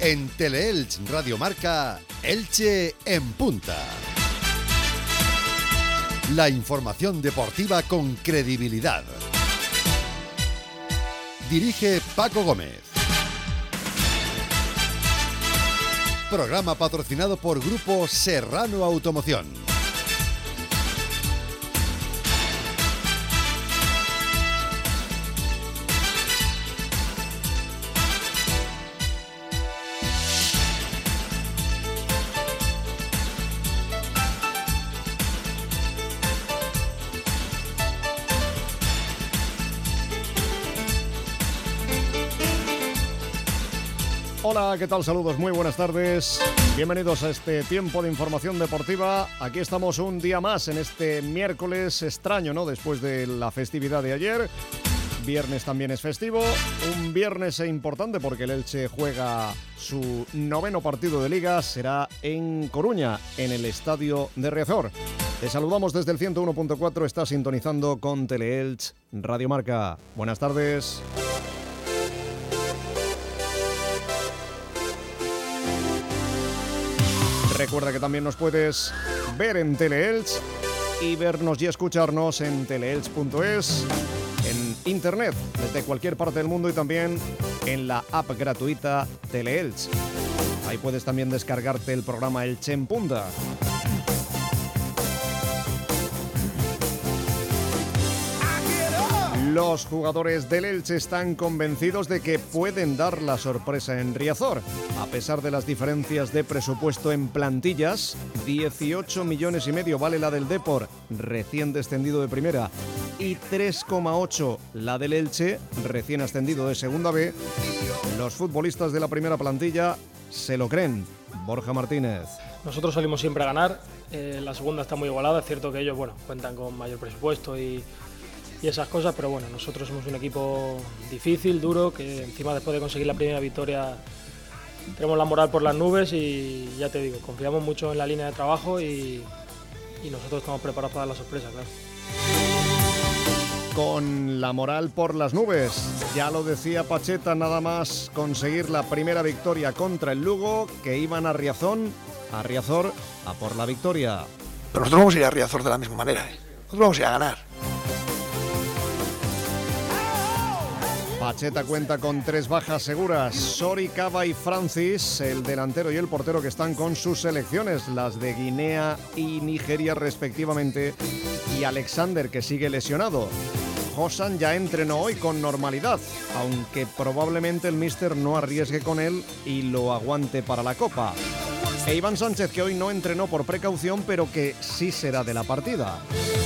En Teleelch Radio Marca, Elche en Punta. La información deportiva con credibilidad. Dirige Paco Gómez. Programa patrocinado por Grupo Serrano Automoción. Hola, ¿qué tal? Saludos, muy buenas tardes. Bienvenidos a este tiempo de información deportiva. Aquí estamos un día más en este miércoles extraño, ¿no? Después de la festividad de ayer. Viernes también es festivo. Un viernes importante porque el Elche juega su 9º partido de Liga. Será en Coruña, en el Estadio de Riazor. Te saludamos desde el 101.4. Está sintonizando con Teleelch Radio Marca. Buenas tardes. Recuerda que también nos puedes ver en Teleelch y vernos y escucharnos en teleelch.es, en internet, desde cualquier parte del mundo y también en la app gratuita Teleelch. Ahí puedes también descargarte el programa Elche en Punta. Los jugadores del Elche están convencidos de que pueden dar la sorpresa en Riazor. A pesar de las diferencias de presupuesto en plantillas, 18,5 millones vale la del Depor, recién descendido de primera, y 3,8 la del Elche, recién ascendido de segunda B. Los futbolistas de la primera plantilla se lo creen. Borja Martínez. Nosotros salimos siempre a ganar. La segunda está muy igualada. Es cierto que ellos cuentan con mayor presupuesto y esas cosas, pero bueno, nosotros somos un equipo difícil, duro, que encima después de conseguir la primera victoria tenemos la moral por las nubes y ya te digo, confiamos mucho en la línea de trabajo y nosotros estamos preparados para dar la sorpresa, claro. Con la moral por las nubes, ya lo decía Pacheta, nada más conseguir la primera victoria contra el Lugo, que iban a Riazor a por la victoria. Pero nosotros vamos a ir a Riazor de la misma manera, nosotros vamos a ir a ganar. Pacheta cuenta con 3 bajas seguras, Sori, Cava y Francis, el delantero y el portero que están con sus selecciones, las de Guinea y Nigeria respectivamente, y Alexander, que sigue lesionado. Hosan ya entrenó hoy con normalidad, aunque probablemente el míster no arriesgue con él y lo aguante para la Copa. E Iván Sánchez, que hoy no entrenó por precaución, pero que sí será de la partida.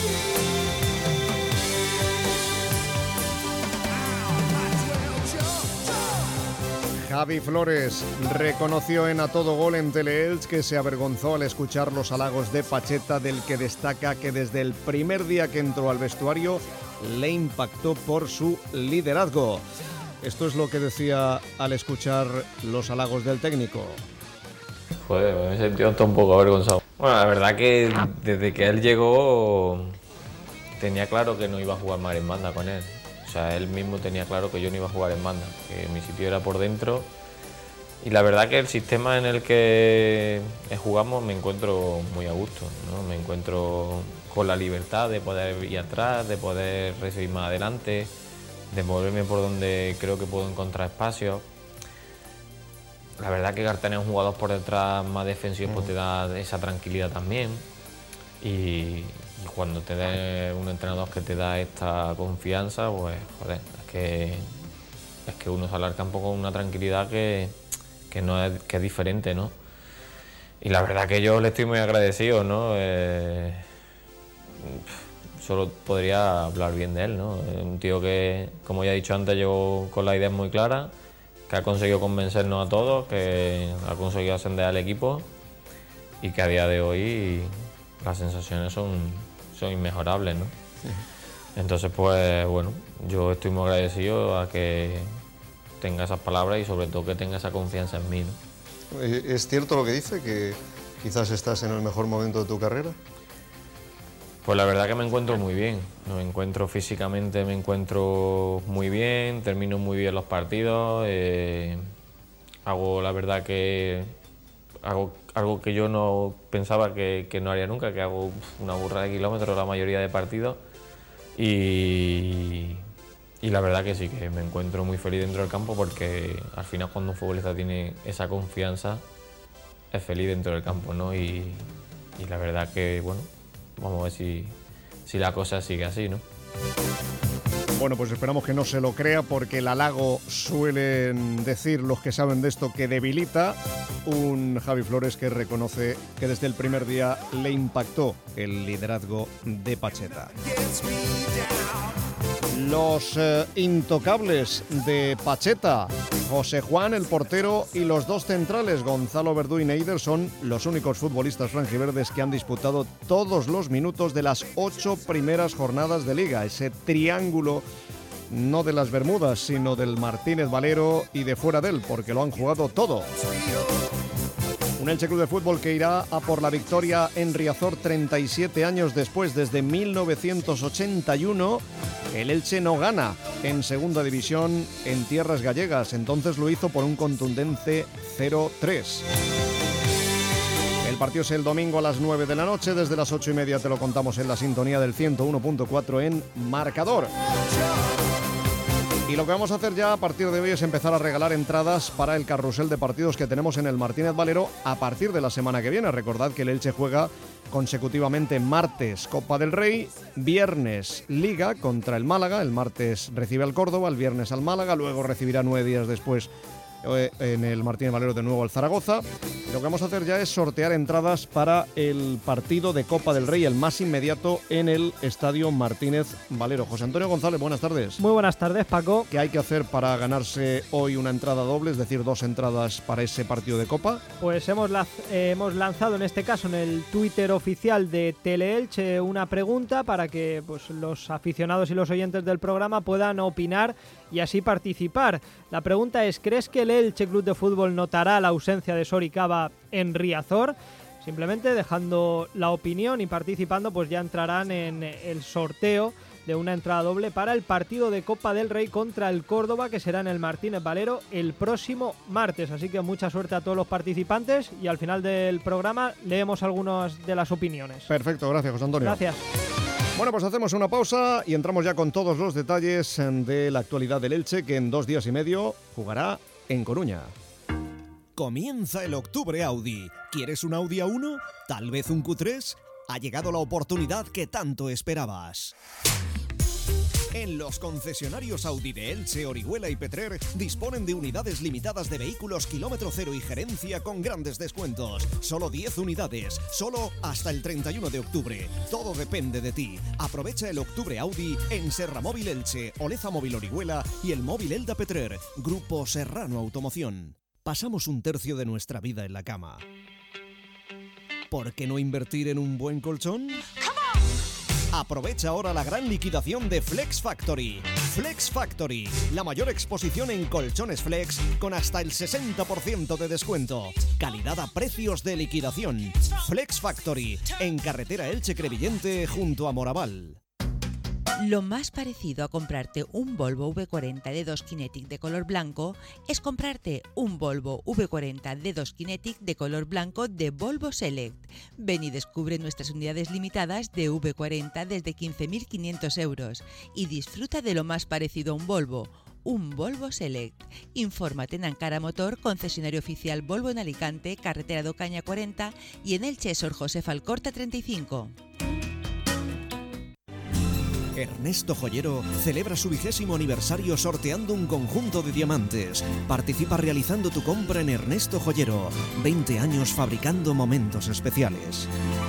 Javi Flores reconoció en A Todo Gol en Teleelch que se avergonzó al escuchar los halagos de Pacheta, del que destaca que desde el primer día que entró al vestuario le impactó por su liderazgo. Esto es lo que decía al escuchar los halagos del técnico. Joder, me he sentido hasta un poco avergonzado. Bueno, la verdad que desde que él llegó tenía claro que no iba a jugar más en banda con él. O sea, él mismo tenía claro que yo no iba a jugar en banda, que mi sitio era por dentro. Y la verdad que el sistema en el que jugamos me encuentro muy a gusto, ¿no? Me encuentro con la libertad de poder ir atrás, de poder recibir más adelante, de moverme por donde creo que puedo encontrar espacios. La verdad que tener un jugador por detrás más defensivo pues te da esa tranquilidad también. Y cuando te da un entrenador que te da esta confianza, pues joder, es que uno sale al campo con una tranquilidad que es diferente, ¿no? Y la verdad que yo le estoy muy agradecido, ¿no? Solo podría hablar bien de él, ¿no? Es un tío que, como ya he dicho antes, llegó con la idea muy clara, que ha conseguido convencernos a todos, que ha conseguido ascender al equipo y que a día de hoy las sensaciones son inmejorables, ¿no? Entonces, pues bueno, yo estoy muy agradecido a que tenga esas palabras y sobre todo que tenga esa confianza en mí, ¿no? ¿Es cierto lo que dice, que quizás estás en el mejor momento de tu carrera? Pues la verdad que me encuentro muy bien, me encuentro físicamente, me encuentro muy bien, termino muy bien los partidos, Hago, la verdad, que hago algo que yo no pensaba que no haría nunca, que hago una burrada de kilómetros la mayoría de partidos. Y la verdad que sí, que me encuentro muy feliz dentro del campo, porque al final cuando un futbolista tiene esa confianza es feliz dentro del campo, ¿no? Y la verdad que, bueno, vamos a ver si la cosa sigue así, ¿no? Bueno, pues esperamos que no se lo crea, porque el halago, suelen decir los que saben de esto, que debilita. Un Javi Flores que reconoce que desde el primer día le impactó el liderazgo de Pacheta. Los intocables de Pacheta, José Juan, el portero, y los dos centrales, Gonzalo Verdú y Neider, son los únicos futbolistas franjiverdes que han disputado todos los minutos de las 8 primeras jornadas de Liga. Ese triángulo, no de las Bermudas, sino del Martínez Valero y de fuera de él, porque lo han jugado todo. Un Elche Club de Fútbol que irá a por la victoria en Riazor 37 años después. Desde 1981 el Elche no gana en segunda división en tierras gallegas. Entonces lo hizo por un contundente 0-3. El partido es el domingo a las 9 de la noche. Desde las 8:30 te lo contamos en la sintonía del 101.4 en Marcador. Y lo que vamos a hacer ya a partir de hoy es empezar a regalar entradas para el carrusel de partidos que tenemos en el Martínez Valero a partir de la semana que viene. Recordad que el Elche juega consecutivamente martes Copa del Rey, viernes Liga contra el Málaga, el martes recibe al Córdoba, el viernes al Málaga, luego recibirá 9 días después en el Martínez Valero de nuevo al Zaragoza. Lo que vamos a hacer ya es sortear entradas para el partido de Copa del Rey, el más inmediato, en el Estadio Martínez Valero. José Antonio González, buenas tardes. Muy buenas tardes, Paco. ¿Qué hay que hacer para ganarse hoy una entrada doble, es decir, 2 entradas para ese partido de Copa? Pues hemos lanzado en este caso en el Twitter oficial de Teleelche una pregunta para que pues, los aficionados y los oyentes del programa puedan opinar y así participar. La pregunta es: ¿crees que el Elche Club de Fútbol notará la ausencia de Soricaba en Riazor? Simplemente dejando la opinión y participando, pues ya entrarán en el sorteo de una entrada doble para el partido de Copa del Rey contra el Córdoba, que será en el Martínez Valero el próximo martes. Así que mucha suerte a todos los participantes y al final del programa leemos algunas de las opiniones. Perfecto, gracias, José Antonio. Gracias. Bueno, pues hacemos una pausa y entramos ya con todos los detalles de la actualidad del Elche, que en 2 días y medio jugará en Coruña. Comienza el Octubre Audi. ¿Quieres un Audi A1? ¿Tal vez un Q3? Ha llegado la oportunidad que tanto esperabas. En los concesionarios Audi de Elche, Orihuela y Petrer disponen de unidades limitadas de vehículos kilómetro cero y gerencia con grandes descuentos. Solo 10 unidades, solo hasta el 31 de octubre. Todo depende de ti. Aprovecha el Octubre Audi en Serra Móvil Elche, Oleza Móvil Orihuela y el Móvil Elda Petrer. Grupo Serrano Automoción. Pasamos 1/3 de nuestra vida en la cama. ¿Por qué no invertir en un buen colchón? Aprovecha ahora la gran liquidación de Flex Factory. Flex Factory, la mayor exposición en colchones flex con hasta el 60% de descuento. Calidad a precios de liquidación. Flex Factory, en carretera Elche-Crevillente junto a Moraval. Lo más parecido a comprarte un Volvo V40 D2 Kinetic de color blanco es comprarte un Volvo V40 D2 Kinetic de color blanco de Volvo Select. Ven y descubre nuestras unidades limitadas de V40 desde 15.500 euros y disfruta de lo más parecido a un Volvo Select. Infórmate en Ankara Motor, concesionario oficial Volvo en Alicante, carretera de Ocaña 40 y en Elche, Sor José Alcorta 35. Ernesto Joyero celebra su 20º aniversario sorteando un conjunto de diamantes. Participa realizando tu compra en Ernesto Joyero. 20 años fabricando momentos especiales.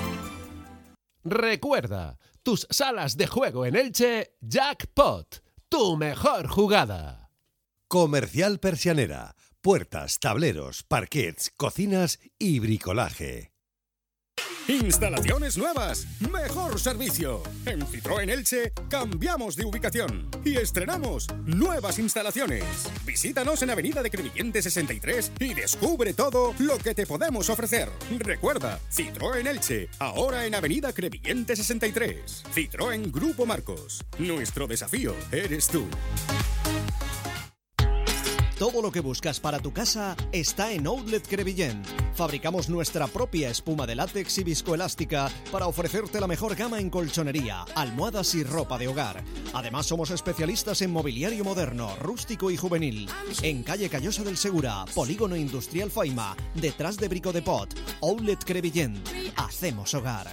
Recuerda, tus salas de juego en Elche, Jackpot, tu mejor jugada. Comercial Persianera. Puertas, tableros, parquets, cocinas y bricolaje. Instalaciones nuevas, mejor servicio. En Citroën Elche cambiamos de ubicación y estrenamos nuevas instalaciones. Visítanos en Avenida de Crevillente 63 y descubre todo lo que te podemos ofrecer. Recuerda, Citroën Elche, ahora en Avenida Crevillente 63. Citroën Grupo Marcos. Nuestro desafío eres tú. Todo lo que buscas para tu casa está en Outlet Crevillent. Fabricamos nuestra propia espuma de látex y viscoelástica para ofrecerte la mejor gama en colchonería, almohadas y ropa de hogar. Además, somos especialistas en mobiliario moderno, rústico y juvenil. En calle Callosa del Segura, Polígono Industrial Faima, detrás de Brico de Pot. Outlet Crevillent. Hacemos hogar.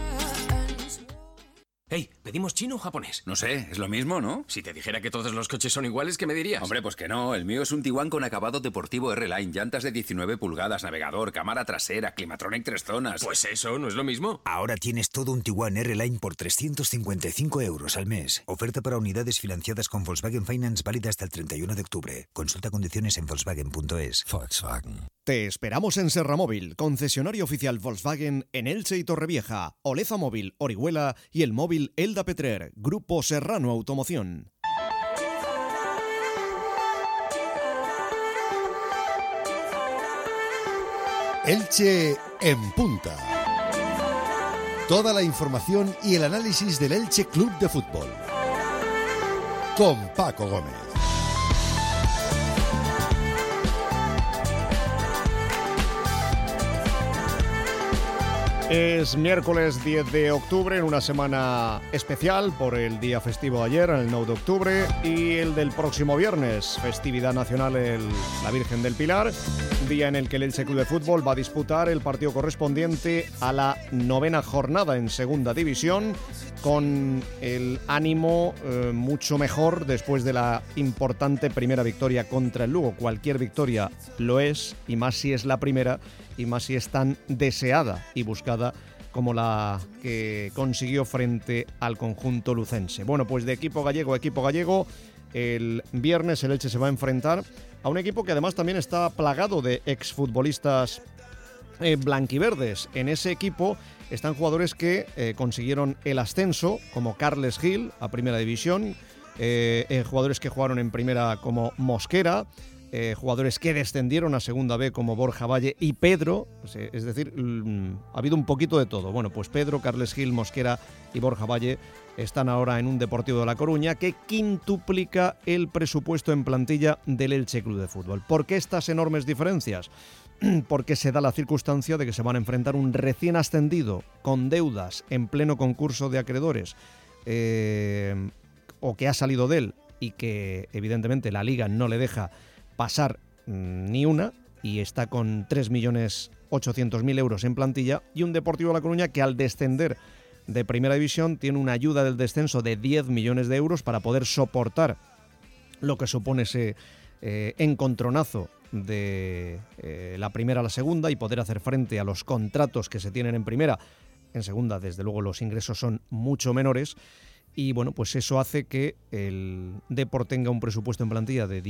Hey, ¿pedimos chino o japonés? No sé, es lo mismo, ¿no? Si te dijera que todos los coches son iguales, ¿qué me dirías? Hombre, pues que no. El mío es un Tiguan con acabado deportivo R-Line, llantas de 19 pulgadas, navegador, cámara trasera, Climatronic 3 zonas. Pues eso, ¿no es lo mismo? Ahora tienes todo un Tiguan R-Line por 355 € al mes. Oferta para unidades financiadas con Volkswagen Finance válida hasta el 31 de octubre. Consulta condiciones en Volkswagen.es. Volkswagen. Te esperamos en Serramóvil, concesionario oficial Volkswagen en Elche y Torrevieja, Oleza Móvil, Orihuela y el móvil Elda Petrer, Grupo Serrano Automoción. Elche en punta. Toda la información y el análisis del Elche Club de Fútbol. Con Paco Gómez. Es miércoles 10 de octubre, en una semana especial por el día festivo de ayer, el 9 de octubre, y el del próximo viernes, festividad nacional la Virgen del Pilar, día en el que el Elche Club de Fútbol va a disputar el partido correspondiente a la 9ª jornada en Segunda División, con el ánimo mucho mejor después de la importante primera victoria contra el Lugo. Cualquier victoria lo es, y más si es la primera, y más si es tan deseada y buscada como la que consiguió frente al conjunto lucense. Bueno, pues de equipo gallego a equipo gallego, el viernes el Elche se va a enfrentar a un equipo que además también está plagado de exfutbolistas blanquiverdes. En ese equipo están jugadores que consiguieron el ascenso, como Carles Gil a Primera División, jugadores que jugaron en Primera como Mosquera, jugadores que descendieron a Segunda B como Borja Valle y Pedro, es decir, ha habido un poquito de todo. Bueno, pues Pedro, Carles Gil, Mosquera y Borja Valle están ahora en un Deportivo de La Coruña que quintuplica el presupuesto en plantilla del Elche Club de Fútbol. ¿Por qué estas enormes diferencias? Porque se da la circunstancia de que se van a enfrentar un recién ascendido con deudas en pleno concurso de acreedores, o que ha salido de él y que evidentemente la Liga no le deja pasar ni una, y está con 3.800.000 euros en plantilla, y un Deportivo de La Coruña que al descender de Primera División tiene una ayuda del descenso de 10 millones de euros para poder soportar lo que supone ese encontronazo de la primera a la segunda y poder hacer frente a los contratos que se tienen en primera. En segunda, desde luego, los ingresos son mucho menores. Y bueno, pues eso hace que el Depor tenga un presupuesto en plantilla de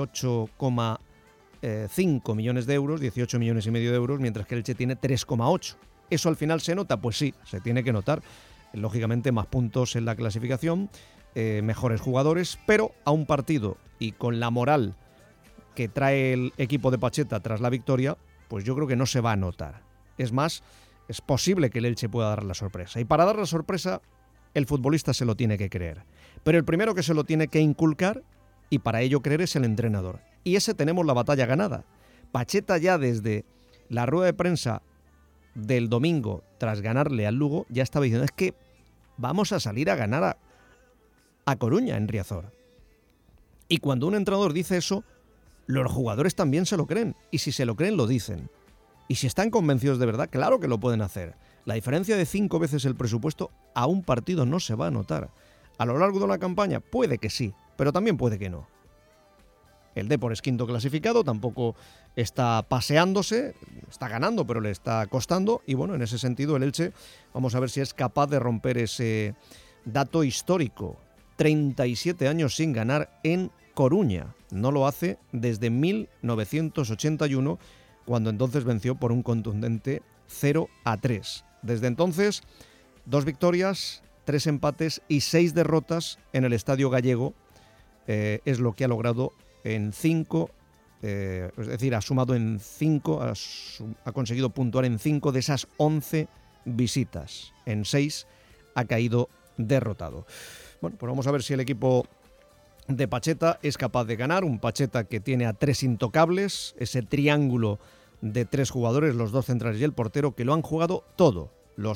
18,5 millones de euros, 18 millones y medio de euros, mientras que el Elche tiene 3,8. ¿Eso al final se nota? Pues sí, se tiene que notar. Lógicamente, más puntos en la clasificación, mejores jugadores, pero a un partido y con la moral que trae el equipo de Pacheta tras la victoria, pues yo creo que no se va a notar. Es más, es posible que el Elche pueda dar la sorpresa. Y para dar la sorpresa, el futbolista se lo tiene que creer. Pero el primero que se lo tiene que inculcar, y para ello creer, es el entrenador. Y ese tenemos la batalla ganada. Pacheta ya desde la rueda de prensa del domingo, tras ganarle al Lugo, ya estaba diciendo, es que vamos a salir a ganar a Coruña en Riazor. Y cuando un entrenador dice eso, los jugadores también se lo creen. Y si se lo creen, lo dicen. Y si están convencidos de verdad, claro que lo pueden hacer. La diferencia de 5 veces el presupuesto a un partido no se va a notar. A lo largo de una campaña puede que sí, pero también puede que no. El Depor es quinto clasificado, tampoco está paseándose, está ganando, pero le está costando. Y bueno, en ese sentido el Elche, vamos a ver si es capaz de romper ese dato histórico. 37 años sin ganar en Coruña. No lo hace desde 1981, cuando entonces venció por un contundente 0-3. Desde entonces, 2 victorias, 3 empates y 6 derrotas en el Estadio Gallego. Es lo que ha logrado en 5, es decir, ha sumado en 5, ha conseguido puntuar en 5 de esas 11 visitas. En 6 ha caído derrotado. Bueno, pues vamos a ver si el equipo de Pacheta es capaz de ganar, un Pacheta que tiene a 3 intocables, ese triángulo de 3 jugadores, los 2 centrales y el portero, que lo han jugado todos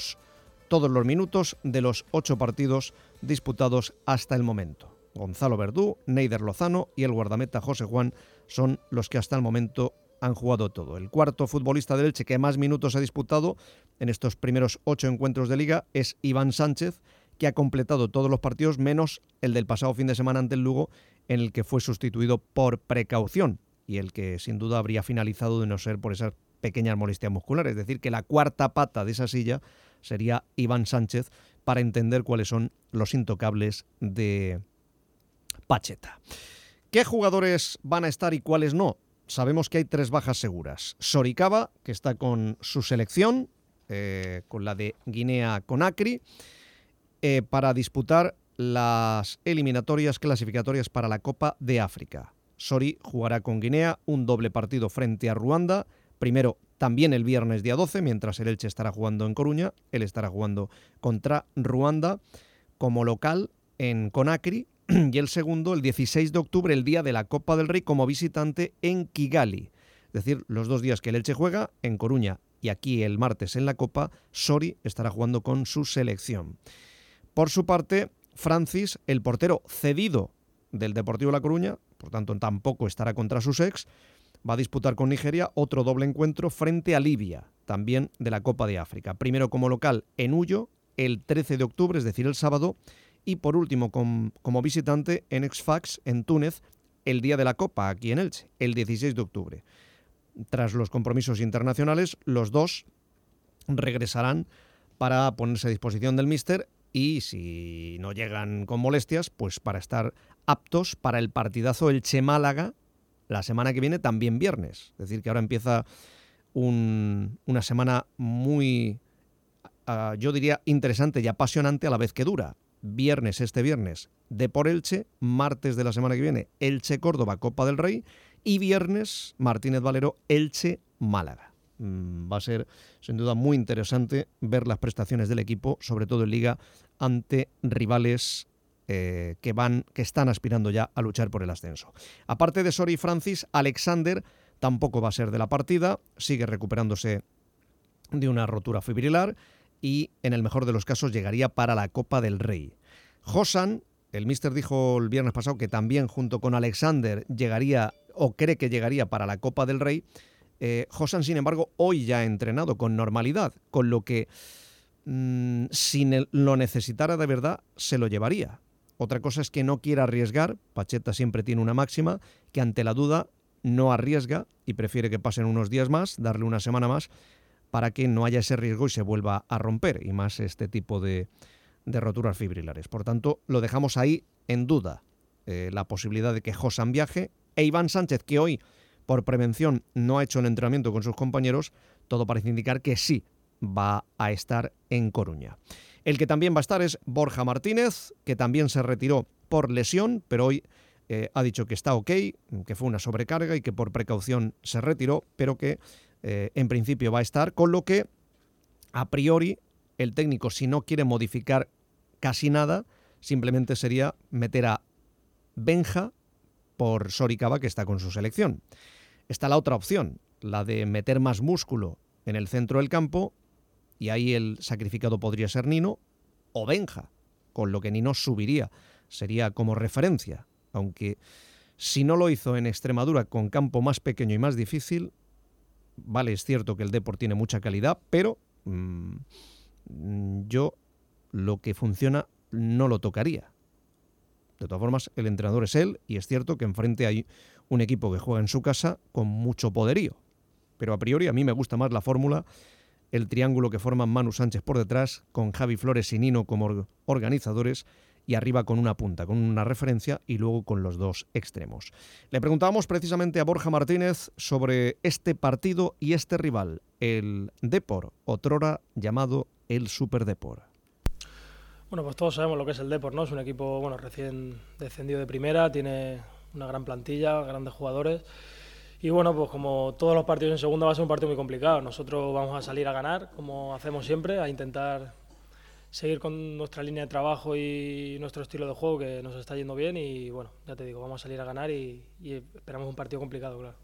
los minutos de los 8 partidos disputados hasta el momento. Gonzalo Verdú, Neider Lozano y el guardameta José Juan son los que hasta el momento han jugado todo. El cuarto futbolista del Elche que más minutos ha disputado en estos primeros 8 encuentros de Liga es Iván Sánchez, que ha completado todos los partidos menos el del pasado fin de semana ante el Lugo, en el que fue sustituido por precaución y el que sin duda habría finalizado de no ser por esas pequeñas molestias musculares. Es decir, que la cuarta pata de esa silla sería Iván Sánchez, para entender cuáles son los intocables de Pacheta. ¿Qué jugadores van a estar y cuáles no? Sabemos que hay 3 bajas seguras. Soricaba, que está con su selección, con la de Guinea-Conakry, para disputar las eliminatorias clasificatorias para la Copa de África. Sori jugará con Guinea un doble partido frente a Ruanda, primero también el viernes día 12, mientras el Elche estará jugando en Coruña, él estará jugando contra Ruanda como local en Conakry, y el segundo el 16 de octubre, el día de la Copa del Rey, como visitante en Kigali. Es decir, los 2 días que el Elche juega en Coruña y aquí el martes en la Copa, Sori estará jugando con su selección. Por su parte, Francis, el portero cedido del Deportivo La Coruña, por tanto tampoco estará contra sus ex, va a disputar con Nigeria otro doble encuentro frente a Libia, también de la Copa de África. Primero como local en Huyo, el 13 de octubre, es decir, el sábado, y por último como visitante en Sfax, en Túnez, el día de la Copa, aquí en Elche, el 16 de octubre. Tras los compromisos internacionales, los 2 regresarán para ponerse a disposición del míster y, si no llegan con molestias, pues para estar aptos para el partidazo Elche-Málaga la semana que viene, también viernes. Es decir, que ahora empieza una semana muy, yo diría, interesante y apasionante a la vez que dura. Viernes, este viernes, Depor Elche, martes de la semana que viene, Elche-Córdoba, Copa del Rey, y viernes, Martínez Valero, Elche-Málaga. Va a ser, sin duda, muy interesante ver las prestaciones del equipo, sobre todo en Liga, ante rivales que están aspirando ya a luchar por el ascenso. Aparte de Sori y Francis, Alexander tampoco va a ser de la partida, sigue recuperándose de una rotura fibrilar y, en el mejor de los casos, llegaría para la Copa del Rey. Josan, el míster dijo el viernes pasado que también junto con Alexander llegaría, o cree que llegaría para la Copa del Rey. Josan, sin embargo, hoy ya ha entrenado con normalidad, con lo que si lo necesitara de verdad, se lo llevaría. Otra cosa es que no quiera arriesgar. Pacheta siempre tiene una máxima, que ante la duda no arriesga y prefiere que pasen unos días más, darle una semana más, para que no haya ese riesgo y se vuelva a romper, y más este tipo de roturas fibrilares. Por tanto, lo dejamos ahí en duda, la posibilidad de que Josan viaje, e Iván Sánchez, que hoy, por prevención, no ha hecho el entrenamiento con sus compañeros, todo parece indicar que sí va a estar en Coruña. El que también va a estar es Borja Martínez, que también se retiró por lesión, pero hoy ha dicho que está ok, que fue una sobrecarga y que por precaución se retiró, pero que en principio va a estar, con lo que a priori el técnico, si no quiere modificar casi nada, simplemente sería meter a Benja por Soricaba, que está con su selección. Está la otra opción, la de meter más músculo en el centro del campo, y ahí el sacrificado podría ser Nino o Benja, con lo que Nino subiría, sería como referencia, aunque si no lo hizo en Extremadura con campo más pequeño y más difícil, vale, es cierto que el Depor tiene mucha calidad, pero yo lo que funciona no lo tocaría. De todas formas, el entrenador es él, y es cierto que enfrente hay un equipo que juega en su casa con mucho poderío, pero a priori a mí me gusta más la fórmula, el triángulo que forman Manu Sánchez por detrás, con Javi Flores y Nino como organizadores, y arriba con una punta, con una referencia, y luego con los 2 extremos. Le preguntábamos precisamente a Borja Martínez sobre este partido y este rival, el Depor, otrora llamado el Super Depor. Bueno, pues todos sabemos lo que es el Depor, ¿no? Es un equipo, recién descendido de primera, tiene una gran plantilla, grandes jugadores. Y bueno, pues como todos los partidos en segunda va a ser un partido muy complicado. Nosotros vamos a salir a ganar, como hacemos siempre, a intentar seguir con nuestra línea de trabajo y nuestro estilo de juego, que nos está yendo bien, y bueno, ya te digo, vamos a salir a ganar y esperamos un partido complicado, claro.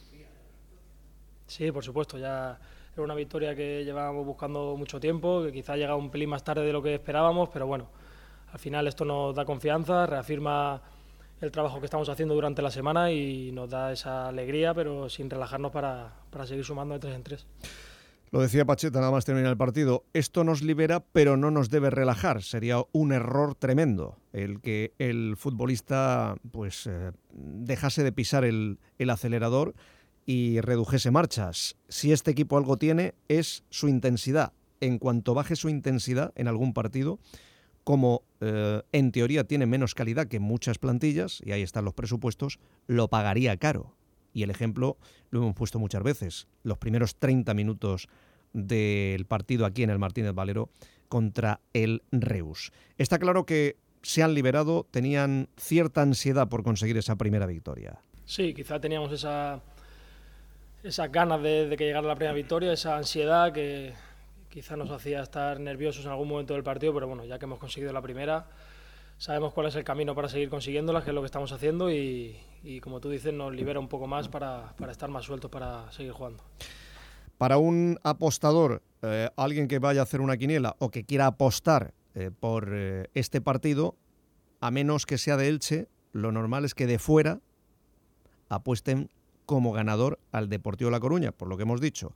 Sí, por supuesto, ya era una victoria que llevábamos buscando mucho tiempo, que quizá ha llegado un pelín más tarde de lo que esperábamos, pero bueno, al final esto nos da confianza, reafirma el trabajo que estamos haciendo durante la semana y nos da esa alegría, pero sin relajarnos para seguir sumando de 3 en 3. Lo decía Pacheta nada más terminar el partido, esto nos libera pero no nos debe relajar, sería un error tremendo el que el futbolista pues dejase de pisar el acelerador y redujese marchas. Si este equipo algo tiene es su intensidad. En cuanto baje su intensidad en algún partido, como en teoría tiene menos calidad que muchas plantillas, y ahí están los presupuestos, lo pagaría caro. Y el ejemplo lo hemos puesto muchas veces. Los primeros 30 minutos del partido aquí en el Martínez Valero contra el Reus. Está claro que se han liberado, tenían cierta ansiedad por conseguir esa primera victoria. Sí, quizá teníamos esas ganas de que llegara la primera victoria, esa ansiedad que quizá nos hacía estar nerviosos en algún momento del partido, pero bueno, ya que hemos conseguido la primera, sabemos cuál es el camino para seguir consiguiéndola, que es lo que estamos haciendo, y como tú dices, nos libera un poco más para estar más sueltos para seguir jugando. Para un apostador, alguien que vaya a hacer una quiniela o que quiera apostar por este partido, a menos que sea de Elche, lo normal es que de fuera apuesten como ganador al Deportivo La Coruña, por lo que hemos dicho.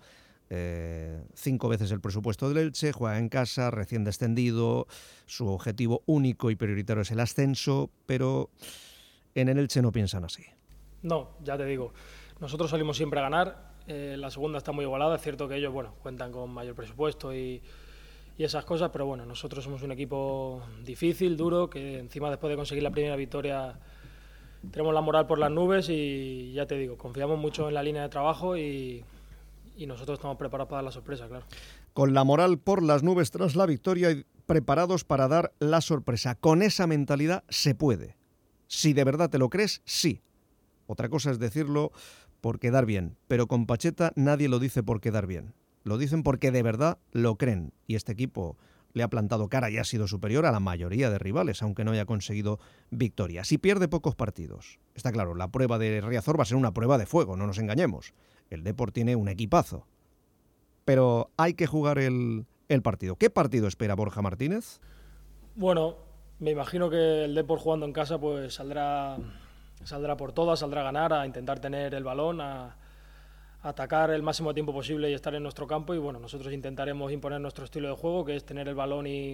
5 veces el presupuesto del Elche, juega en casa, recién descendido, su objetivo único y prioritario es el ascenso, pero en el Elche no piensan así. No, ya te digo, nosotros salimos siempre a ganar, la segunda está muy igualada, es cierto que ellos cuentan con mayor presupuesto y esas cosas, pero bueno, nosotros somos un equipo difícil, duro, que encima después de conseguir la primera victoria tenemos la moral por las nubes y ya te digo, confiamos mucho en la línea de trabajo y nosotros estamos preparados para dar la sorpresa, claro. Con la moral por las nubes tras la victoria y preparados para dar la sorpresa. Con esa mentalidad se puede. Si de verdad te lo crees, sí. Otra cosa es decirlo por quedar bien, pero con Pacheta nadie lo dice por quedar bien. Lo dicen porque de verdad lo creen y este equipo le ha plantado cara y ha sido superior a la mayoría de rivales, aunque no haya conseguido victorias. Si pierde pocos partidos, está claro, la prueba de Riazor va a ser una prueba de fuego, no nos engañemos. El Depor tiene un equipazo, pero hay que jugar el partido. ¿Qué partido espera Borja Martínez? Bueno, me imagino que el Depor jugando en casa pues saldrá por todas, saldrá a ganar, a intentar tener el balón, a atacar el máximo tiempo posible y estar en nuestro campo, y bueno, nosotros intentaremos imponer nuestro estilo de juego, que es tener el balón y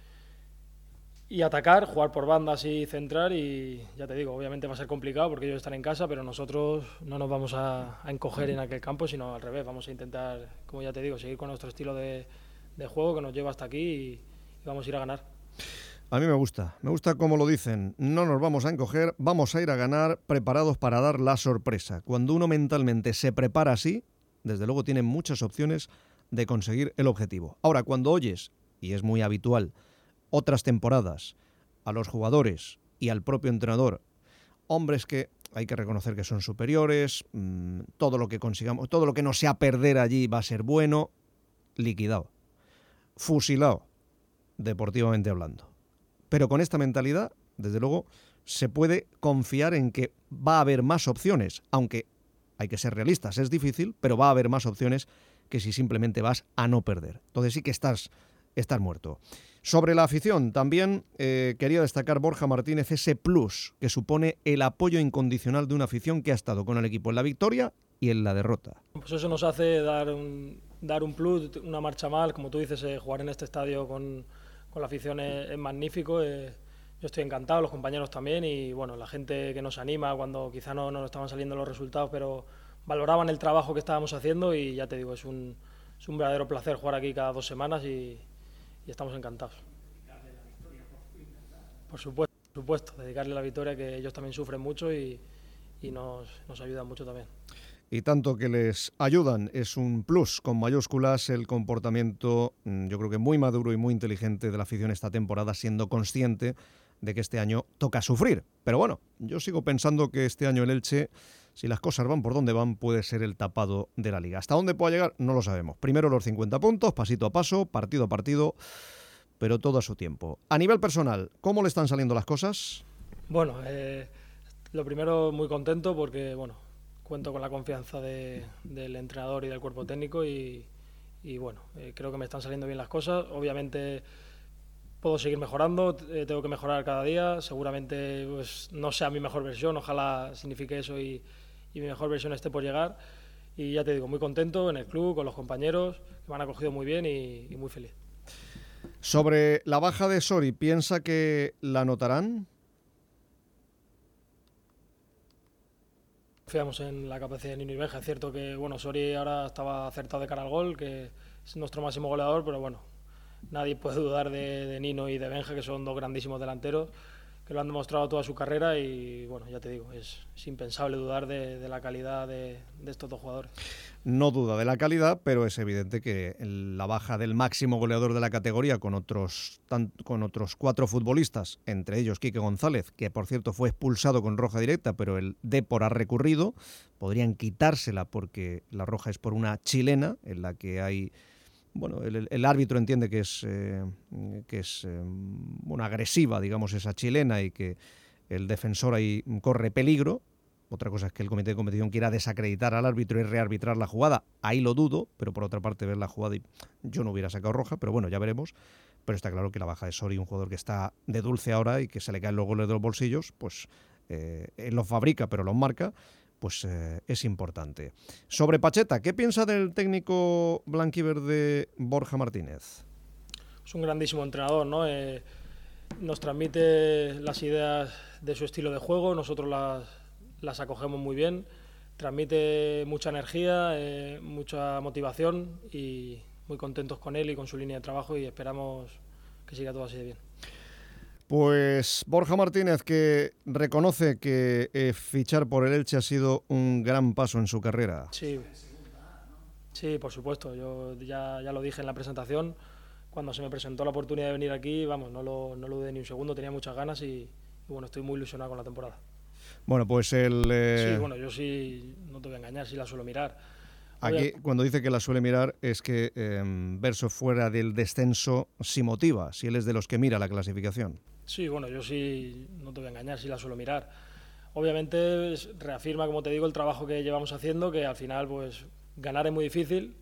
atacar, jugar por bandas y centrar, y ya te digo, obviamente va a ser complicado porque ellos están en casa, pero nosotros no nos vamos a encoger en aquel campo, sino al revés, vamos a intentar, como ya te digo, seguir con nuestro estilo de juego que nos lleva hasta aquí y vamos a ir a ganar. A mí me gusta como lo dicen, no nos vamos a encoger, vamos a ir a ganar preparados para dar la sorpresa. Cuando uno mentalmente se prepara así, desde luego tiene muchas opciones de conseguir el objetivo. Ahora, cuando oyes, y es muy habitual, otras temporadas, a los jugadores y al propio entrenador, hombres que hay que reconocer que son superiores, todo lo que consigamos, todo lo que no sea perder allí va a ser bueno, liquidado, fusilado, deportivamente hablando. Pero con esta mentalidad, desde luego, se puede confiar en que va a haber más opciones, aunque hay que ser realistas, es difícil, pero va a haber más opciones que si simplemente vas a no perder. Entonces sí que estás muerto. Sobre la afición, también quería destacar Borja Martínez ese plus que supone el apoyo incondicional de una afición que ha estado con el equipo en la victoria y en la derrota. Pues eso nos hace dar un plus, una marcha más, como tú dices, jugar en este estadio con la afición es magnífico, yo estoy encantado, los compañeros también, y bueno, la gente que nos anima cuando quizá no nos estaban saliendo los resultados, pero valoraban el trabajo que estábamos haciendo, y ya te digo, es un verdadero placer jugar aquí cada 2 semanas y estamos encantados. Por supuesto, dedicarle la victoria, que ellos también sufren mucho y nos ayudan mucho también. Y tanto que les ayudan, es un plus con mayúsculas el comportamiento, yo creo que muy maduro y muy inteligente de la afición esta temporada, siendo consciente de que este año toca sufrir. Pero bueno, yo sigo pensando que este año el Elche, si las cosas van por donde van, puede ser el tapado de la Liga. ¿Hasta dónde pueda llegar? No lo sabemos. Primero los 50 puntos, pasito a paso, partido a partido, pero todo a su tiempo. A nivel personal, ¿cómo le están saliendo las cosas? Bueno, lo primero, muy contento porque, bueno, cuento con la confianza del entrenador y del cuerpo técnico y bueno, creo que me están saliendo bien las cosas. Obviamente puedo seguir mejorando, tengo que mejorar cada día. Seguramente pues, no sea mi mejor versión, ojalá signifique eso y mi mejor versión esté por llegar. Y ya te digo, muy contento en el club, con los compañeros, que me han acogido muy bien y muy feliz. Sobre la baja de Sori, ¿piensa que la notarán? Confiamos en la capacidad de Nino y Benja. Es cierto que bueno, Sori ahora estaba acertado de cara al gol, que es nuestro máximo goleador, pero bueno, nadie puede dudar de Nino y de Benja, que son dos grandísimos delanteros, que lo han demostrado toda su carrera y bueno, ya te digo, es impensable dudar de la calidad de estos dos jugadores. No duda de la calidad, pero es evidente que la baja del máximo goleador de la categoría con otros 4 futbolistas, entre ellos Quique González, que por cierto fue expulsado con roja directa, pero el Depor ha recurrido, podrían quitársela porque la roja es por una chilena en la que hay... Bueno, el árbitro entiende que es agresiva, digamos, esa chilena y que el defensor ahí corre peligro. Otra cosa es que el comité de competición quiera desacreditar al árbitro y rearbitrar la jugada. Ahí lo dudo, pero por otra parte ver la jugada y yo no hubiera sacado roja, pero bueno, ya veremos. Pero está claro que la baja de Sori, un jugador que está de dulce ahora y que se le caen los goles de los bolsillos, pues él los fabrica pero los marca, pues es importante. Sobre Pacheta, ¿qué piensa del técnico blanquiverde Borja Martínez? Es un grandísimo entrenador, ¿no? Nos transmite las ideas de su estilo de juego, nosotros las acogemos muy bien, transmite mucha energía, mucha motivación y muy contentos con él y con su línea de trabajo y esperamos que siga todo así de bien. Pues Borja Martínez, que reconoce que fichar por el Elche ha sido un gran paso en su carrera. Sí, por supuesto, yo ya lo dije en la presentación, cuando se me presentó la oportunidad de venir aquí, vamos, no lo dudé ni un segundo, tenía muchas ganas y bueno, estoy muy ilusionado con la temporada. Bueno, pues Sí, bueno, yo sí, no te voy a engañar, sí la suelo mirar. Aquí, cuando dice que la suele mirar, es que verso fuera del descenso sí motiva, si él es de los que mira la clasificación. Sí, bueno, yo sí, no te voy a engañar, sí la suelo mirar. Obviamente reafirma, como te digo, el trabajo que llevamos haciendo, que al final pues ganar es muy difícil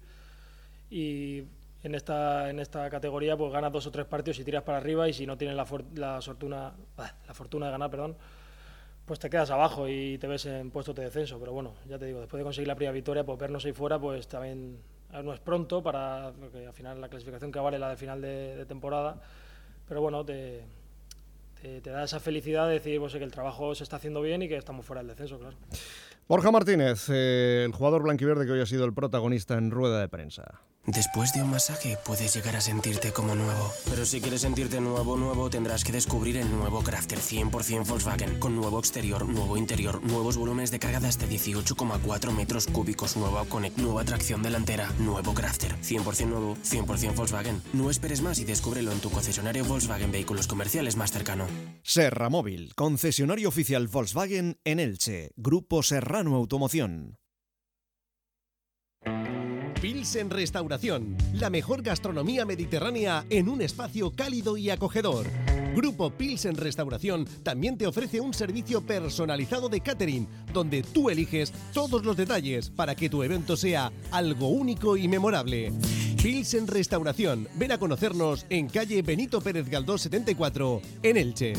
y en esta categoría pues ganas 2 o 3 partidos y tiras para arriba y si no tienes la fortuna de ganar, pues te quedas abajo y te ves en puestos de descenso. Pero bueno, ya te digo, después de conseguir la primera victoria, pues vernos ahí fuera, pues también no es pronto, porque al final la clasificación que vale la del final de temporada, pero bueno, te da esa felicidad de decir pues, que el trabajo se está haciendo bien y que estamos fuera del descenso, claro. Borja Martínez, el jugador blanquiverde que hoy ha sido el protagonista en rueda de prensa. Después de un masaje puedes llegar a sentirte como nuevo. Pero si quieres sentirte nuevo, tendrás que descubrir el nuevo Crafter 100% Volkswagen. Con nuevo exterior, nuevo interior, nuevos volúmenes de carga de hasta 18,4 metros cúbicos, nueva Connect, nueva tracción delantera, nuevo Crafter. 100% nuevo, 100% Volkswagen. No esperes más y descúbrelo en tu concesionario Volkswagen Vehículos Comerciales más cercano. Serra Móvil, concesionario oficial Volkswagen en Elche. Grupo Serrano Automoción. Pilsen Restauración, la mejor gastronomía mediterránea en un espacio cálido y acogedor. Grupo Pilsen Restauración también te ofrece un servicio personalizado de catering, donde tú eliges todos los detalles para que tu evento sea algo único y memorable. Pilsen Restauración, ven a conocernos en calle Benito Pérez Galdós 74, en Elche.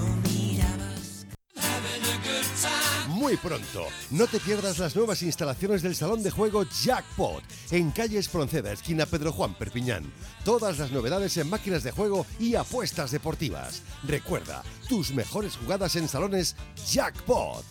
Muy pronto, no te pierdas las nuevas instalaciones del salón de juego Jackpot, en calle Espronceda, esquina Pedro Juan, Perpiñán. Todas las novedades en máquinas de juego y apuestas deportivas. Recuerda, tus mejores jugadas en salones Jackpot.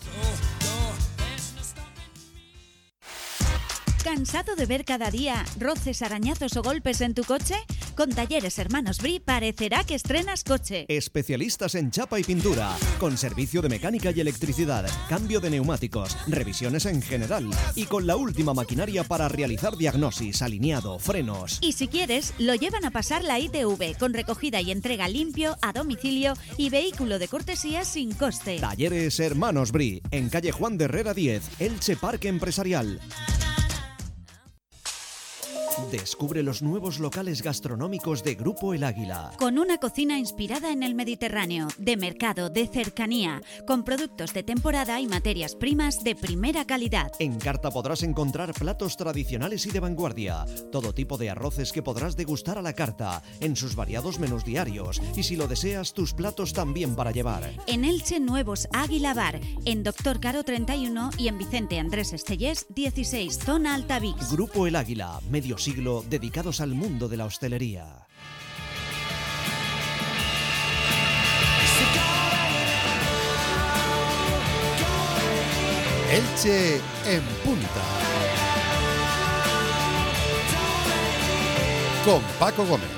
¿Cansado de ver cada día roces, arañazos o golpes en tu coche? Con Talleres Hermanos Bri parecerá que estrenas coche. Especialistas en chapa y pintura, con servicio de mecánica y electricidad, cambio de neumáticos, revisiones en general y con la última maquinaria para realizar diagnosis, alineado, frenos. Y si quieres, lo llevan a pasar la ITV con recogida y entrega limpio, a domicilio y vehículo de cortesía sin coste. Talleres Hermanos Bri, en calle Juan de Herrera 10, Elche Parque Empresarial. Descubre los nuevos locales gastronómicos de Grupo El Águila. Con una cocina inspirada en el Mediterráneo, de mercado, de cercanía, con productos de temporada y materias primas de primera calidad. En carta podrás encontrar platos tradicionales y de vanguardia, todo tipo de arroces que podrás degustar a la carta, en sus variados menús diarios, y si lo deseas, tus platos también para llevar. En Elche, nuevos Águila Bar, en Doctor Caro 31 y en Vicente Andrés Estellés 16, zona Altavix. Grupo El Águila, medio siglo dedicados al mundo de la hostelería. Elche en punta. Con Paco Gómez.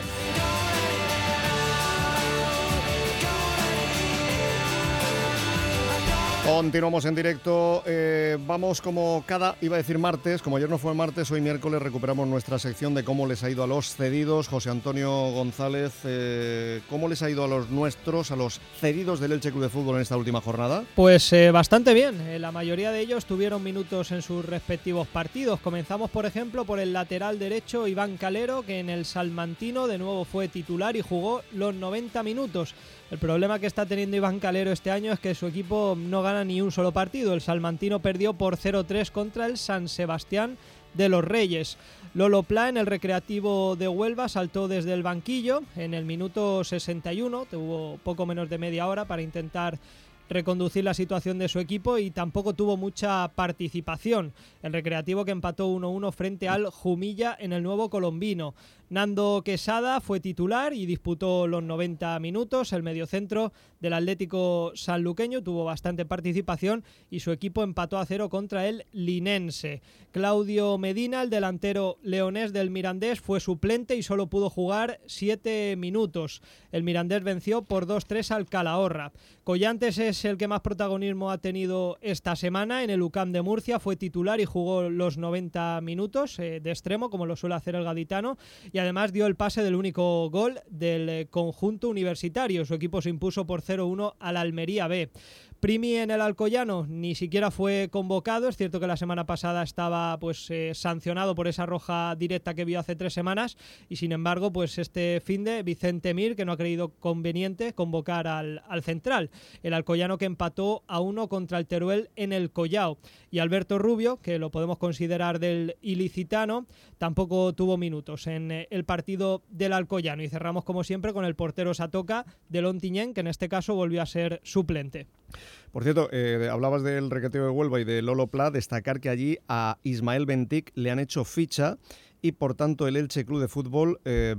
Continuamos en directo, vamos como iba a decir martes, como ayer no fue martes, hoy miércoles recuperamos nuestra sección de cómo les ha ido a los cedidos. José Antonio González, ¿cómo les ha ido a los nuestros, a los cedidos del Elche Club de Fútbol en esta última jornada? Pues bastante bien, la mayoría de ellos tuvieron minutos en sus respectivos partidos. Comenzamos, por ejemplo, por el lateral derecho Iván Calero, que en el Salmantino de nuevo fue titular y jugó los 90 minutos. El problema que está teniendo Iván Calero este año es que su equipo no gana ni un solo partido. El Salmantino perdió por 0-3 contra el San Sebastián de los Reyes. Lolo Pla en el Recreativo de Huelva saltó desde el banquillo en el minuto 61, tuvo poco menos de media hora para intentar reconducir la situación de su equipo y tampoco tuvo mucha participación. El Recreativo que empató 1-1 frente al Jumilla en el Nuevo Colombino. Nando Quesada fue titular y disputó los 90 minutos. El mediocentro del Atlético sanluqueño tuvo bastante participación y su equipo empató a 0 contra el Linense. Claudio Medina, el delantero leonés del Mirandés, fue suplente y solo pudo jugar 7 minutos. El Mirandés venció por 2-3 al Calahorra. Collantes es el que más protagonismo ha tenido esta semana. En el UCAM de Murcia fue titular y jugó los 90 minutos de extremo, como lo suele hacer el gaditano, y además dio el pase del único gol del conjunto universitario. Su equipo se impuso por 0-1 al Almería B. Primi en el Alcoyano ni siquiera fue convocado. Es cierto que la semana pasada estaba sancionado por esa roja directa que vio hace 3 semanas y sin embargo este finde Vicente Mir, que no ha creído conveniente convocar al central. El Alcoyano que empató a 1 contra el Teruel en el Collao, y Alberto Rubio, que lo podemos considerar del ilicitano, tampoco tuvo minutos en el partido del Alcoyano. Y cerramos como siempre con el portero Satoca del Ontinyent, que en este caso volvió a ser suplente. Por cierto, hablabas del Recreativo de Huelva y de Lolo Pla. Destacar que allí a Ismael Bentic le han hecho ficha y por tanto el Elche Club de Fútbol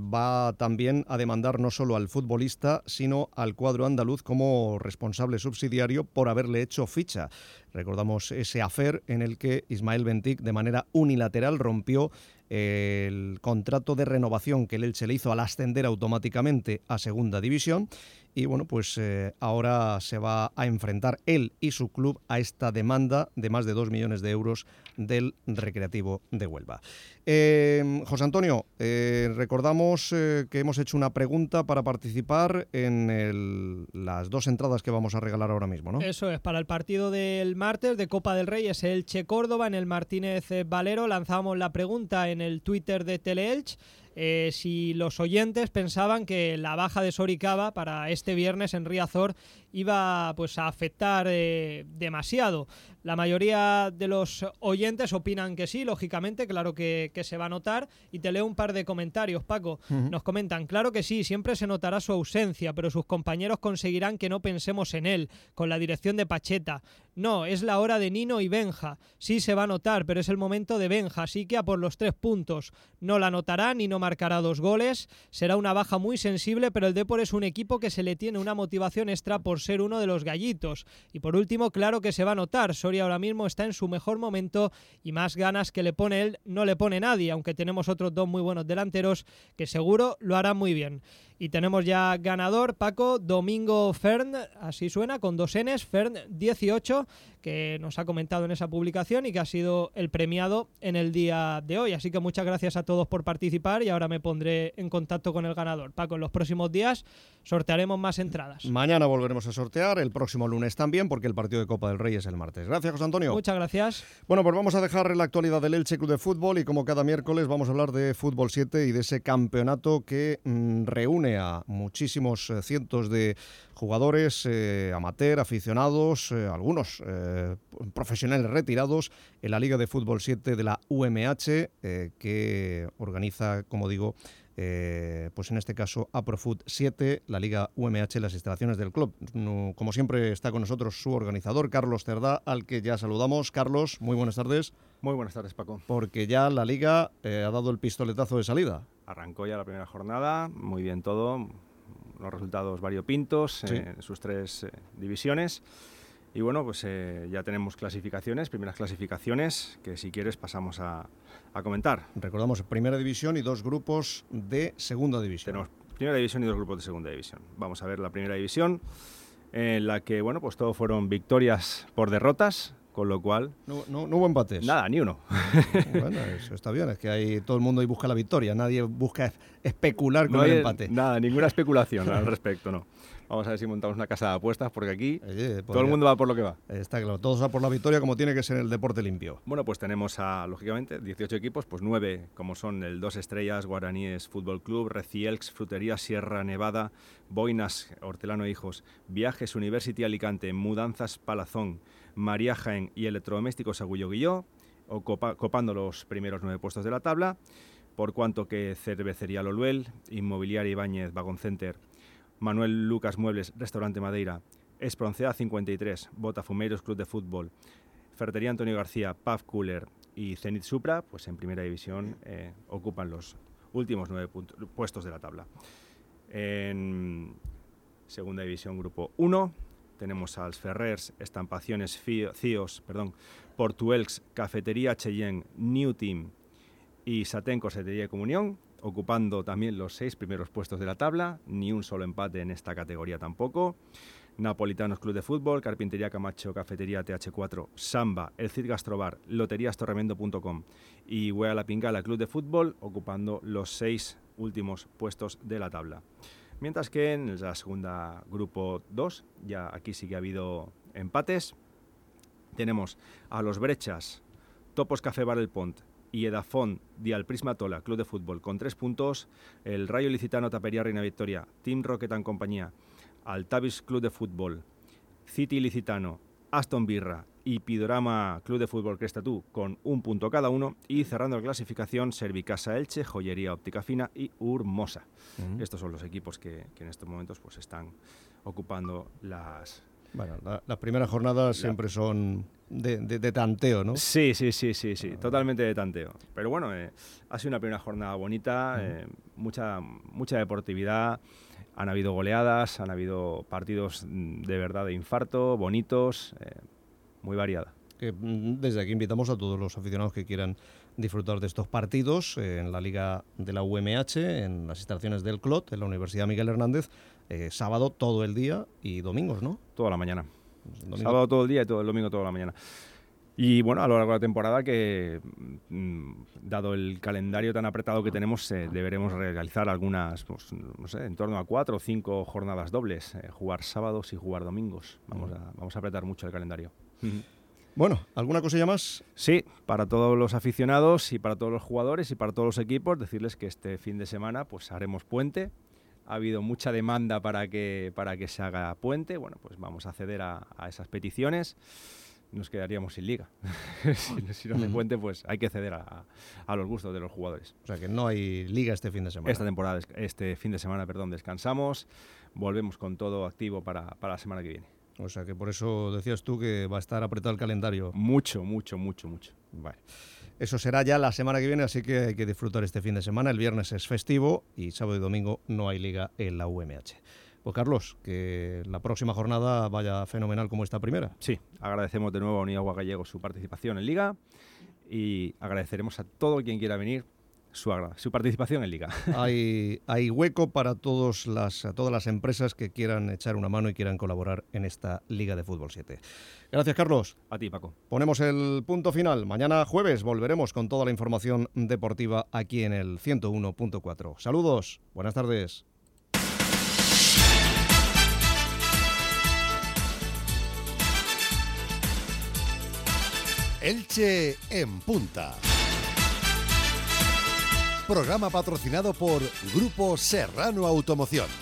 va también a demandar no solo al futbolista sino al cuadro andaluz como responsable subsidiario por haberle hecho ficha. Recordamos ese affair en el que Ismael Bentic de manera unilateral rompió el contrato de renovación que el Elche le hizo al ascender automáticamente a Segunda División. Y bueno, pues ahora se va a enfrentar él y su club a esta demanda de más de 2 millones de euros del Recreativo de Huelva. José Antonio, recordamos que hemos hecho una pregunta para participar en las 2 entradas que vamos a regalar ahora mismo, ¿no? Eso es, para el partido del martes de Copa del Rey, es Elche Córdoba en el Martínez Valero. Lanzamos la pregunta en el Twitter de Teleelch. Si los oyentes pensaban que la baja de Soricaba para este viernes en Riazor iba a afectar demasiado. La mayoría de los oyentes opinan que sí, lógicamente, claro que se va a notar. Y te leo un par de comentarios, Paco. Nos comentan, claro que sí, siempre se notará su ausencia, pero sus compañeros conseguirán que no pensemos en él, con la dirección de Pacheta. No, es la hora de Nino y Benja. Sí se va a notar, pero es el momento de Benja, así que a por los 3 puntos. No la anotará ni no marcará 2 goles. Será una baja muy sensible, pero el Depor es un equipo que se le tiene una motivación extra por ser uno de los gallitos. Y por último, claro que se va a notar. Soria ahora mismo está en su mejor momento y más ganas que le pone él no le pone nadie, aunque tenemos otros 2 muy buenos delanteros que seguro lo harán muy bien. Y tenemos ya ganador, Paco, Domingo Fern, así suena, con 2 Ns, Fern 18, que nos ha comentado en esa publicación y que ha sido el premiado en el día de hoy. Así que muchas gracias a todos por participar y ahora me pondré en contacto con el ganador. Paco, en los próximos días sortearemos más entradas. Mañana volveremos a sortear, el próximo lunes también, porque el partido de Copa del Rey es el martes. Gracias, José Antonio. Muchas gracias. Bueno, pues vamos a dejar la actualidad del Elche Club de Fútbol y como cada miércoles vamos a hablar de Fútbol 7 y de ese campeonato que reúne a muchísimos cientos de jugadores, amateur, aficionados, algunos profesionales retirados en la Liga de Fútbol 7 de la UMH, que organiza, como digo, pues en este caso AproFut 7, la Liga UMH, las instalaciones del club. Como siempre está con nosotros su organizador, Carlos Cerdá, al que ya saludamos. Carlos, muy buenas tardes. Muy buenas tardes, Paco. Porque ya la Liga ha dado el pistoletazo de salida. Arrancó ya la primera jornada, muy bien todo, los resultados variopintos en sus 3 divisiones. Y bueno, pues ya tenemos clasificaciones, primeras clasificaciones, que si quieres pasamos a comentar. Recordamos, primera división y 2 grupos de segunda división. Tenemos primera división y 2 grupos de segunda división. Vamos a ver la primera división, en la que, bueno, pues todo fueron victorias por derrotas, con lo cual... No hubo empates. Nada, ni uno. Bueno, eso está bien, es que hay, todo el mundo ahí busca la victoria, nadie busca especular con el empate. Nada, ninguna especulación al respecto, no. Vamos a ver si montamos una casa de apuestas, porque aquí todo el mundo va por lo que va. Está claro, todos va por la victoria, como tiene que ser en el deporte limpio. Bueno, pues tenemos lógicamente, 18 equipos, pues 9, como son el 2 Estrellas, Guaraníes Fútbol Club, Recielx, Frutería Sierra Nevada, Boinas, Hortelano Hijos, Viajes University Alicante, Mudanzas Palazón, María Jaén y Electrodomésticos Agullo Guilló, copando los primeros 9 puestos de la tabla, por cuanto que Cervecería Loluel, Inmobiliaria Ibáñez Wagon Center, Manuel Lucas Muebles, Restaurante Madeira, Espronceda 53, Botafumeiros Club de Fútbol, Ferretería Antonio García, Pub Cooler y Zenit Supra, pues en primera división ocupan los últimos 9 puestos de la tabla. En segunda división, grupo 1, tenemos als Ferrers, Estampaciones Cíos, Portuelx, Cafetería Cheyenne, New Team y Satén Corsetería de Comunión, ocupando también los 6 primeros puestos de la tabla, ni un solo empate en esta categoría tampoco. Napolitanos Club de Fútbol, Carpintería Camacho, Cafetería TH4, Samba, El Cid Gastrobar, loteríastorremendo.com y Huea La Pingala Club de Fútbol, ocupando los 6 últimos puestos de la tabla. Mientras que en la segunda grupo 2, ya aquí sí que ha habido empates, tenemos a los Brechas, Topos Café Bar El Pont y Edafón Dial Prisma Tola Club de Fútbol con 3 puntos, el Rayo Licitano Tapería Reina Victoria, Team Rocket and Compañía, Altavis Club de Fútbol, City Licitano, Aston Birra y Pidorama Club de Fútbol Crestatú con 1 punto cada uno, y cerrando la clasificación Servicasa Elche, Joyería Óptica Fina y Urmosa. Estos son los equipos que en estos momentos pues están ocupando las... Bueno, las primeras jornadas siempre son de tanteo, ¿no? Sí, totalmente de tanteo. Pero bueno, ha sido una primera jornada bonita, mucha deportividad, han habido goleadas, han habido partidos de verdad de infarto, bonitos, muy variada. Desde aquí invitamos a todos los aficionados que quieran disfrutar de estos partidos en la Liga de la UMH, en las instalaciones del CLOT, en la Universidad Miguel Hernández, sábado todo el día y domingos, ¿no? Toda la mañana. Sábado todo el día y todo el domingo toda la mañana. Y bueno, a lo largo de la temporada que, dado el calendario tan apretado que tenemos, deberemos realizar algunas, pues, no sé, en torno a 4 o 5 jornadas dobles, jugar sábados y jugar domingos. Vamos a apretar mucho el calendario. Bueno, ¿alguna cosilla más? Sí, para todos los aficionados y para todos los jugadores y para todos los equipos, decirles que este fin de semana pues haremos puente. Ha habido mucha demanda para que se haga puente. Bueno, pues vamos a ceder a esas peticiones. Nos quedaríamos sin liga. Si no hay puente, pues hay que ceder a los gustos de los jugadores. O sea que no hay liga este fin de semana. Este fin de semana, descansamos. Volvemos con todo activo para la semana que viene. O sea que por eso decías tú que va a estar apretado el calendario. Mucho. Vale. Eso será ya la semana que viene, así que hay que disfrutar este fin de semana. El viernes es festivo y sábado y domingo no hay liga en la UMH. Pues Carlos, que la próxima jornada vaya fenomenal como esta primera. Sí, agradecemos de nuevo a Uniagua Gallegos su participación en Liga y agradeceremos a todo quien quiera venir su participación en Liga. Hay hueco para todas las empresas que quieran echar una mano y quieran colaborar en esta Liga de Fútbol 7. Gracias, Carlos. A ti, Paco. Ponemos el punto final. Mañana jueves volveremos con toda la información deportiva aquí en el 101.4. Saludos, buenas tardes. Elche en Punta. Programa patrocinado por Grupo Serrano Automoción.